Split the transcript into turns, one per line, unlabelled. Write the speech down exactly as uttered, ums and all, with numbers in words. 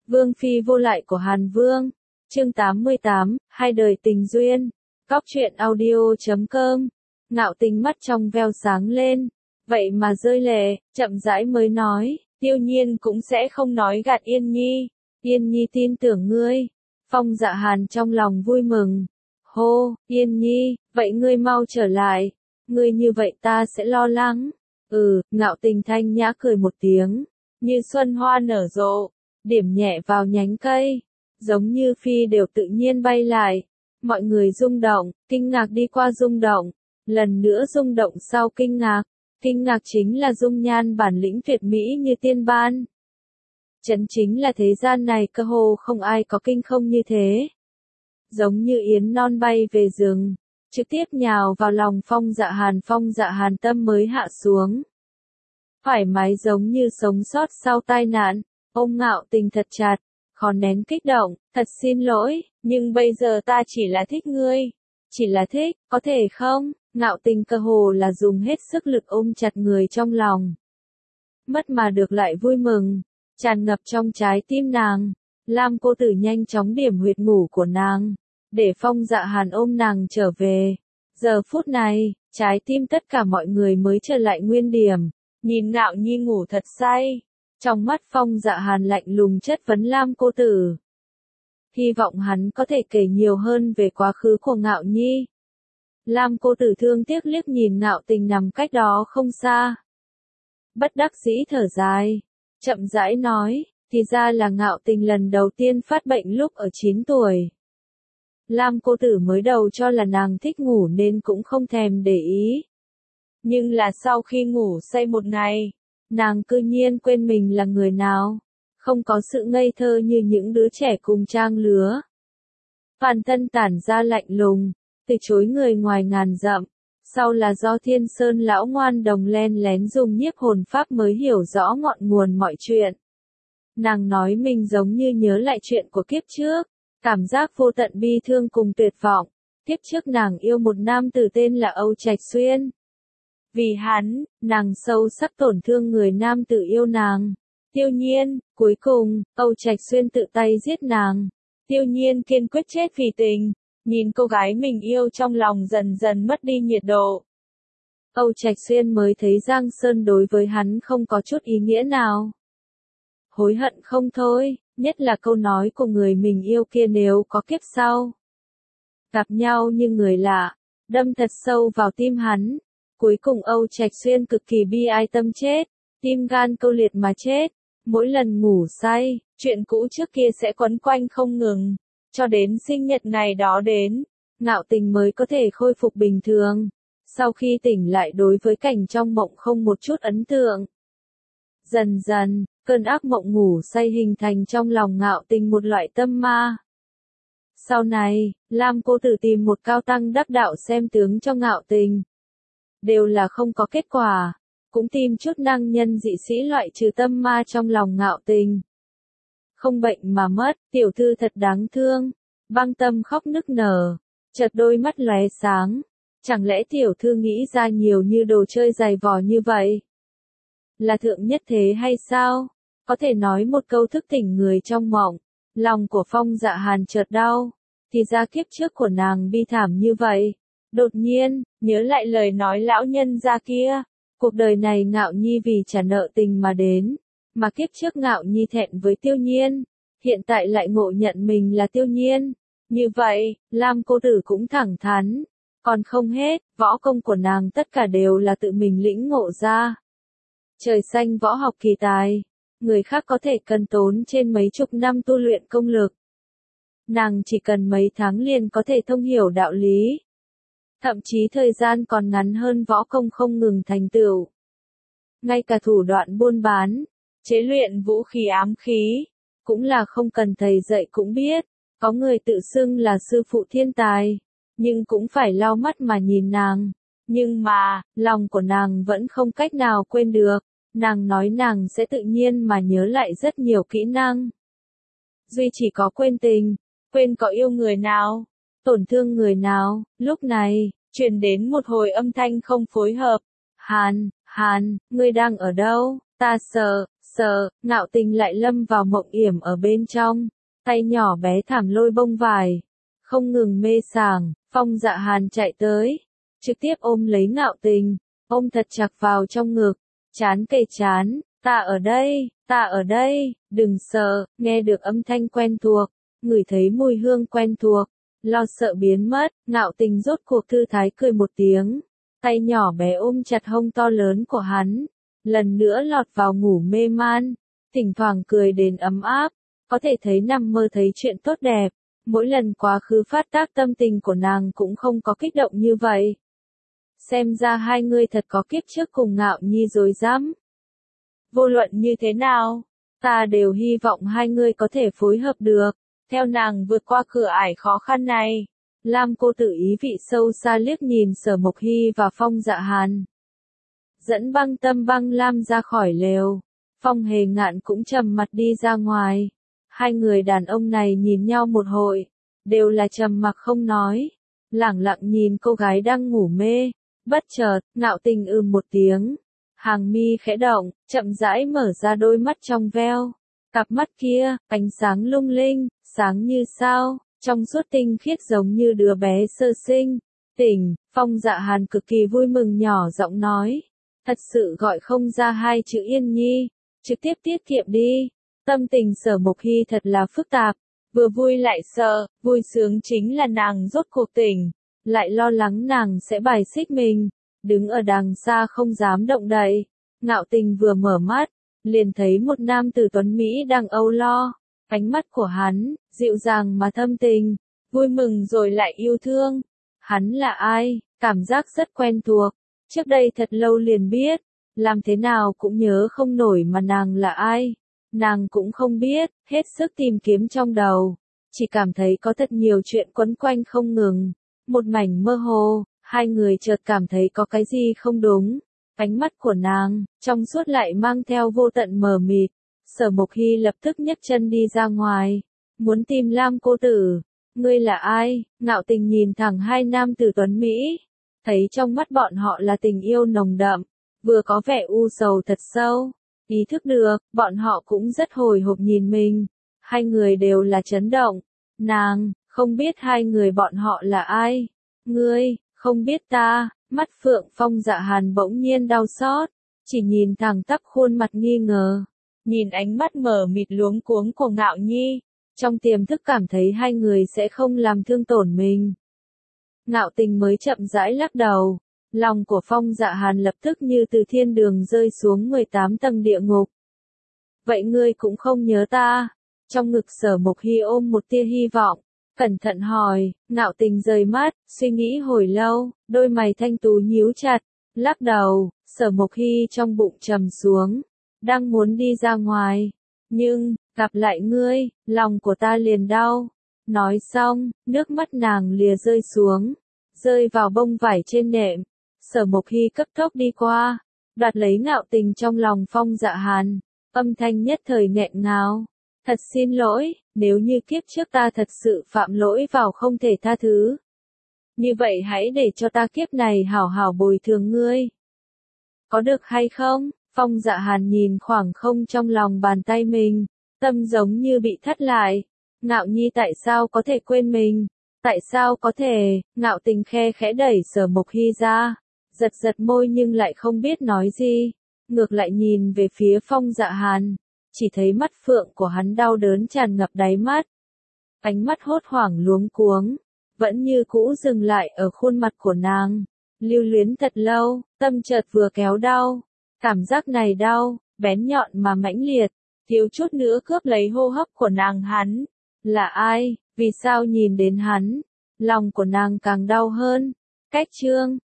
Vương phi vô lại của Hàn Vương. Chương tám mươi tám, hai đời tình duyên. Cóc truyện audio chấm com. Ngạo Tình mắt trong veo sáng lên, vậy mà rơi lệ, chậm rãi mới nói, Tiêu Nhiên cũng sẽ không nói gạt Yên Nhi. Yên Nhi tin tưởng ngươi. Phong Dạ Hàn trong lòng vui mừng. Hô, Yên Nhi, vậy ngươi mau trở lại. Ngươi như vậy ta sẽ lo lắng. Ừ, Ngạo Tình thanh nhã cười một tiếng, như xuân hoa nở rộ, điểm nhẹ vào nhánh cây, giống như phi đều tự nhiên bay lại. Mọi người rung động, kinh ngạc đi qua rung động, lần nữa rung động sau kinh ngạc. Kinh ngạc chính là dung nhan bản lĩnh tuyệt mỹ như tiên ban. Chấn chính là thế gian này cơ hồ không ai có kinh không như thế. Giống như yến non bay về rừng, trực tiếp nhào vào lòng Phong Dạ Hàn. Phong Dạ Hàn tâm mới hạ xuống. Thoải mái giống như sống sót sau tai nạn, ôm Ngạo Tình thật chặt, khó nén kích động, thật xin lỗi, nhưng bây giờ ta chỉ là thích ngươi. Chỉ là thích, có thể không? Ngạo Tình cơ hồ là dùng hết sức lực ôm chặt người trong lòng. Mất mà được lại vui mừng, tràn ngập trong trái tim nàng. Lam cô tử nhanh chóng điểm huyệt ngủ của nàng, để Phong Dạ Hàn ôm nàng trở về. Giờ phút này, trái tim tất cả mọi người mới trở lại nguyên điểm, nhìn Ngạo Nhi ngủ thật say. Trong mắt Phong Dạ Hàn lạnh lùng chất vấn Lam cô tử. Hy vọng hắn có thể kể nhiều hơn về quá khứ của Ngạo Nhi. Lam cô tử thương tiếc liếc nhìn Ngạo Tình nằm cách đó không xa. Bất đắc dĩ thở dài, chậm rãi nói, thì ra là Ngạo Tình lần đầu tiên phát bệnh lúc ở chín tuổi. Lam cô tử mới đầu cho là nàng thích ngủ nên cũng không thèm để ý. Nhưng là sau khi ngủ say một ngày, nàng cư nhiên quên mình là người nào, không có sự ngây thơ như những đứa trẻ cùng trang lứa. Toàn thân tản ra lạnh lùng, từ chối người ngoài ngàn dặm, sau là do Thiên Sơn lão ngoan đồng len lén dùng nhiếp hồn pháp mới hiểu rõ ngọn nguồn mọi chuyện. Nàng nói mình giống như nhớ lại chuyện của kiếp trước, cảm giác vô tận bi thương cùng tuyệt vọng. Kiếp trước nàng yêu một nam tử tên là Âu Trạch Xuyên. Vì hắn, nàng sâu sắc tổn thương người nam tử yêu nàng. Tiêu Nhiên, cuối cùng, Âu Trạch Xuyên tự tay giết nàng. Tiêu Nhiên kiên quyết chết vì tình, nhìn cô gái mình yêu trong lòng dần dần mất đi nhiệt độ. Âu Trạch Xuyên mới thấy Giang Sơn đối với hắn không có chút ý nghĩa nào. Hối hận không thôi, nhất là câu nói của người mình yêu kia nếu có kiếp sau. Gặp nhau như người lạ, đâm thật sâu vào tim hắn. Cuối cùng Âu Trạch Xuyên cực kỳ bi ai tâm chết, tim gan câu liệt mà chết. Mỗi lần ngủ say, chuyện cũ trước kia sẽ quấn quanh không ngừng, cho đến sinh nhật ngày đó đến, Ngạo Tình mới có thể khôi phục bình thường. Sau khi tỉnh lại đối với cảnh trong mộng không một chút ấn tượng. Dần dần, cơn ác mộng ngủ say hình thành trong lòng Ngạo Tình một loại tâm ma. Sau này, Lam cô tử tìm một cao tăng đắc đạo xem tướng cho Ngạo Tình. Đều là không có kết quả, cũng tìm chút năng nhân dị sĩ loại trừ tâm ma trong lòng Ngạo Tình. Không bệnh mà mất, tiểu thư thật đáng thương. Băng Tâm khóc nức nở, chợt đôi mắt lóe sáng. Chẳng lẽ tiểu thư nghĩ ra nhiều như đồ chơi dày vò như vậy? Là thượng nhất thế hay sao? Có thể nói một câu thức tỉnh người trong mộng. Lòng của Phong Dạ Hàn chợt đau. Thì ra kiếp trước của nàng bi thảm như vậy. Đột nhiên, nhớ lại lời nói lão nhân gia kia. Cuộc đời này Ngạo Nhi vì trả nợ tình mà đến. Mà kiếp trước Ngạo Nhi thẹn với Tiêu Nhiên. Hiện tại lại ngộ nhận mình là Tiêu Nhiên. Như vậy, Lam cô tử cũng thẳng thắn. Còn không hết, võ công của nàng tất cả đều là tự mình lĩnh ngộ ra. Trời xanh võ học kỳ tài. Người khác có thể cần tốn trên mấy chục năm tu luyện công lực. Nàng chỉ cần mấy tháng liền có thể thông hiểu đạo lý. Thậm chí thời gian còn ngắn hơn võ công không ngừng thành tựu. Ngay cả thủ đoạn buôn bán, chế luyện vũ khí ám khí, cũng là không cần thầy dạy cũng biết. Có người tự xưng là sư phụ thiên tài, nhưng cũng phải lau mắt mà nhìn nàng. Nhưng mà, lòng của nàng vẫn không cách nào quên được. Nàng nói nàng sẽ tự nhiên mà nhớ lại rất nhiều kỹ năng. Duy chỉ có quên tình, quên có yêu người nào, tổn thương người nào. Lúc này, truyền đến một hồi âm thanh không phối hợp. Hàn, Hàn, ngươi đang ở đâu? Ta sợ, sợ, Ngạo Tình lại lâm vào mộng yểm ở bên trong, tay nhỏ bé thảm lôi bông vải, không ngừng mê sảng. Phong Dạ Hàn chạy tới, trực tiếp ôm lấy Ngạo Tình, ôm thật chặt vào trong ngực, chán kề chán, ta ở đây, ta ở đây, đừng sợ. Nghe được âm thanh quen thuộc, ngửi thấy mùi hương quen thuộc, lo sợ biến mất. Ngạo Tình rốt cuộc thư thái cười một tiếng, tay nhỏ bé ôm chặt hông to lớn của hắn, lần nữa lọt vào ngủ mê man, thỉnh thoảng cười đến ấm áp, có thể thấy nằm mơ thấy chuyện tốt đẹp. Mỗi lần quá khứ phát tác tâm tình của nàng cũng không có kích động như vậy. Xem ra hai người thật có kiếp trước cùng Ngạo Nhi rồi dám. Vô luận như thế nào, ta đều hy vọng hai người có thể phối hợp được, theo nàng vượt qua cửa ải khó khăn này. Lam cô tử ý vị sâu xa liếc nhìn Sở Mộc Hy và Phong Dạ Hàn. Dẫn Băng Tâm Băng Lam ra khỏi lều, Phong Hề Ngạn cũng trầm mặt đi ra ngoài. Hai người đàn ông này nhìn nhau một hồi, đều là trầm mặc không nói, lẳng lặng nhìn cô gái đang ngủ mê. Bất chợt, Ngạo Tình ừm một tiếng, hàng mi khẽ động, chậm rãi mở ra đôi mắt trong veo. Cặp mắt kia, ánh sáng lung linh, sáng như sao, trong suốt tinh khiết giống như đứa bé sơ sinh. Tỉnh, Phong Dạ Hàn cực kỳ vui mừng nhỏ giọng nói, thật sự gọi không ra hai chữ Yên Nhi, trực tiếp tiết kiệm đi. Tâm tình Sở Mộc Hy thật là phức tạp, vừa vui lại sợ. Vui sướng chính là nàng rốt cuộc tỉnh, lại lo lắng nàng sẽ bài xích mình, đứng ở đằng xa không dám động đậy. Ngạo Tình vừa mở mắt, liền thấy một nam tử tuấn Mỹ đang âu lo, ánh mắt của hắn, dịu dàng mà thâm tình, vui mừng rồi lại yêu thương. Hắn là ai? Cảm giác rất quen thuộc, trước đây thật lâu liền biết, làm thế nào cũng nhớ không nổi mà nàng là ai. Nàng cũng không biết, hết sức tìm kiếm trong đầu, chỉ cảm thấy có thật nhiều chuyện quấn quanh không ngừng, một mảnh mơ hồ. Hai người chợt cảm thấy có cái gì không đúng, ánh mắt của nàng, trong suốt lại mang theo vô tận mờ mịt. Sở Mộc Hy lập tức nhấc chân đi ra ngoài, muốn tìm Lam cô tử. Ngươi là ai? Ngạo Tình nhìn thẳng hai nam tử tuấn Mỹ, thấy trong mắt bọn họ là tình yêu nồng đậm, vừa có vẻ u sầu thật sâu. Ý thức được, bọn họ cũng rất hồi hộp nhìn mình, hai người đều là chấn động. Nàng, không biết hai người bọn họ là ai? Ngươi, không biết ta? Mắt Phượng Phong Dạ Hàn bỗng nhiên đau xót, chỉ nhìn thẳng tắp khuôn mặt nghi ngờ, nhìn ánh mắt mờ mịt luống cuống của Ngạo Nhi, trong tiềm thức cảm thấy hai người sẽ không làm thương tổn mình. Ngạo Tình mới chậm rãi lắc đầu, lòng của Phong Dạ Hàn lập tức như từ thiên đường rơi xuống mười tám tầng địa ngục. Vậy ngươi cũng không nhớ ta? Trong ngực Sở Mộc Hy ôm một tia hy vọng, cẩn thận hỏi. Ngạo Tình rời mắt, suy nghĩ hồi lâu, đôi mày thanh tú nhíu chặt, lắc đầu. Sở Mộc Hy trong bụng trầm xuống, đang muốn đi ra ngoài, nhưng gặp lại ngươi, lòng của ta liền đau. Nói xong, nước mắt nàng lìa rơi xuống, rơi vào bông vải trên nệm. Sở Mộc Hy cấp tốc đi qua, đoạt lấy Ngạo Tình trong lòng Phong Dạ Hàn, âm thanh nhất thời nghẹn ngào. Thật xin lỗi, nếu như kiếp trước ta thật sự phạm lỗi vào không thể tha thứ. Như vậy hãy để cho ta kiếp này hảo hảo bồi thường ngươi. Có được hay không? Phong Dạ Hàn nhìn khoảng không trong lòng bàn tay mình, tâm giống như bị thắt lại. Ngạo Nhi tại sao có thể quên mình? Tại sao có thể? Ngạo Tình khe khẽ đẩy Sở Mộc Hy ra, giật giật môi nhưng lại không biết nói gì, ngược lại nhìn về phía Phong Dạ Hàn, chỉ thấy mắt phượng của hắn đau đớn tràn ngập đáy mắt. Ánh mắt hốt hoảng luống cuống, vẫn như cũ dừng lại ở khuôn mặt của nàng, lưu luyến thật lâu, tâm chợt vừa kéo đau. Cảm giác này đau, bén nhọn mà mãnh liệt, thiếu chút nữa cướp lấy hô hấp của nàng. Hắn là ai? Vì sao nhìn đến hắn, lòng của nàng càng đau hơn? Cách chương